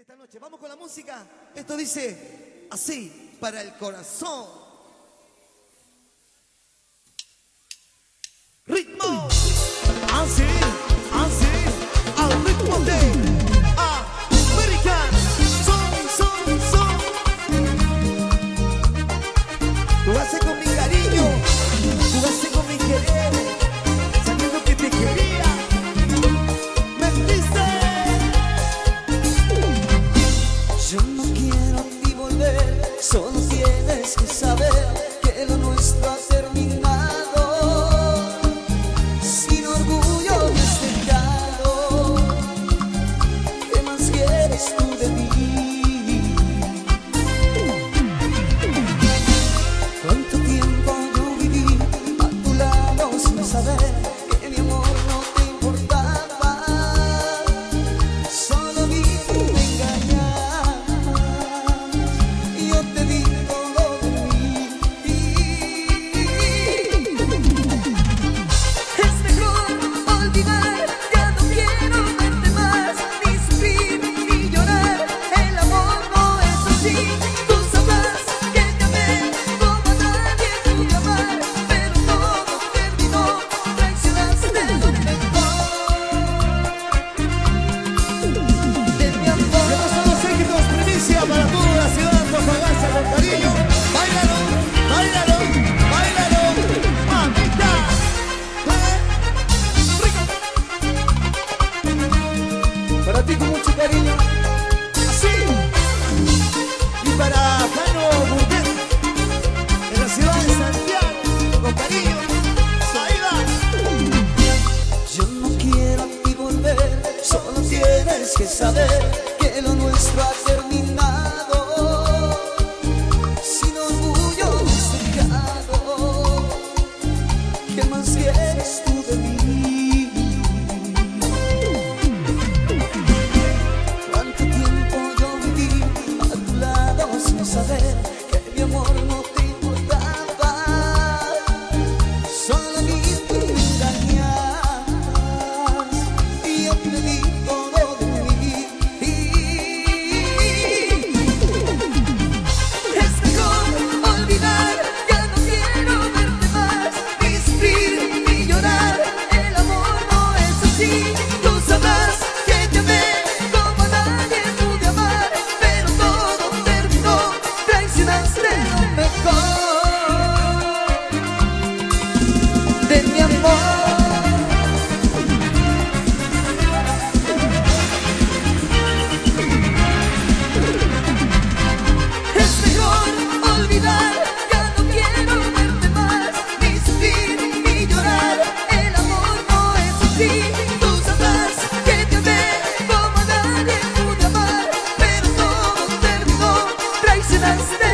esta noche. Vamos con la música. Esto dice así, para el corazón. Ritmo. Así, así, al ritmo de American. Son. Jugaste con mi cariño, jugaste con mi querer, sabiendo que te quería. Me diste. Yo no quiero a ti volver, solo tienes que saber que lo nuestro ha terminado. Sin orgullo me has dejado. ¿Qué más quieres tú de mí? ¿Cuánto tiempo yo viví a tu lado sin saber que mi amor no te importaba? Solo vi que me engañabas y yo te di todo de mí. Es mejor olvidar, ya no quiero verte más, ni sufrir ni llorar. El amor no es así. Tú sabrás que te amé como a nadie pude amar, pero todo terminó, traicionaste lo mejor de mi amor. Tenemos unos éxitos primicia para toda la ciudad de Antofagasta con cariño. Báilalo, báilalo, báilalo, mamita. Para ti con mucho cariño. Así. Y para Jano Burguet, en la ciudad de Santiago, con cariño. Ahí va. Yo no quiero a ti volver, solo tienes que saber que lo nuestro ha terminado. Sin orgullo me has dejado. ¿Qué más quieres tú de mí? ¿Cuánto tiempo yo viví a tu lado sin saber que mi amor no te importaba? Solo a mí tú me engañabas y yo te di todo de mí. Es mejor olvidar, ya no quiero verte más, ni sufrir ni llorar. El amor no es así. Tú sabrás que te amé como a nadie pude amar, pero todo terminó, traicionaste lo mejor de mi amor. Es mejor olvidar, ya no quiero verte más, ni sufrir ni llorar. El amor no es así. Tú sabrás que te amé como a nadie pude amar, pero todo terminó, traicionaste